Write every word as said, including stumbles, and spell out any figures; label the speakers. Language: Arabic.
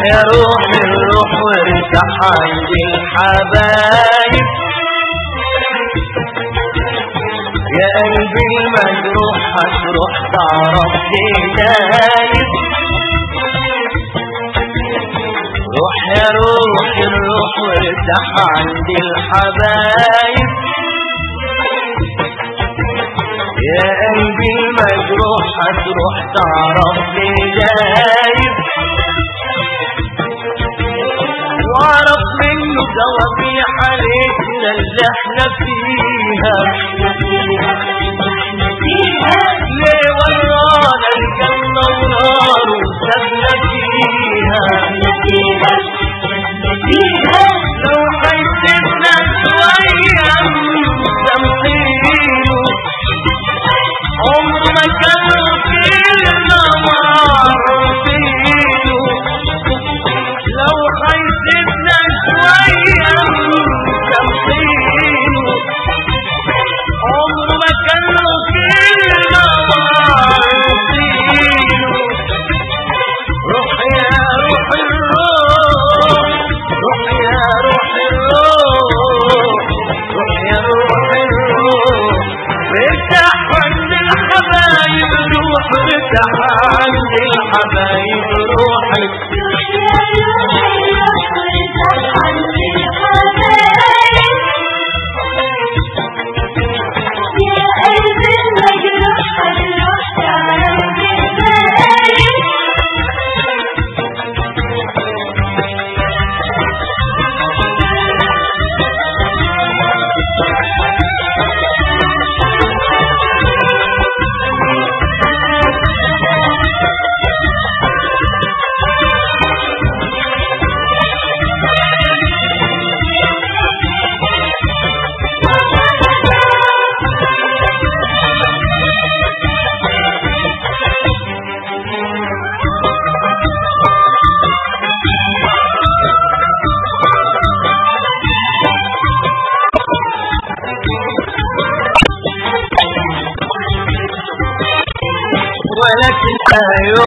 Speaker 1: يا روح الروح وارتاح عند الحبايب يا قلبي المجروح هتروح تعرف تدايب روح يا روح الروح وارتاح عند الحبايب يا قلبي المجروح هتروح تعرف تدايب واعرف منه توابيح عليكنا اللي احنا فيها ليه ورانا الجنة ونار وسابنا فيها لو حيسيبنا شوية تمثيله عمر ما كان كلمة معرفينه لو حيسيبنا شوية تمثيله عمر ما كان كلمة معرفينه روح يا روح الروح روح يا روح الروح روح يا روح الروح ارتاح عند الحبايب روح ارتاح عند الحبايب روحك ولكن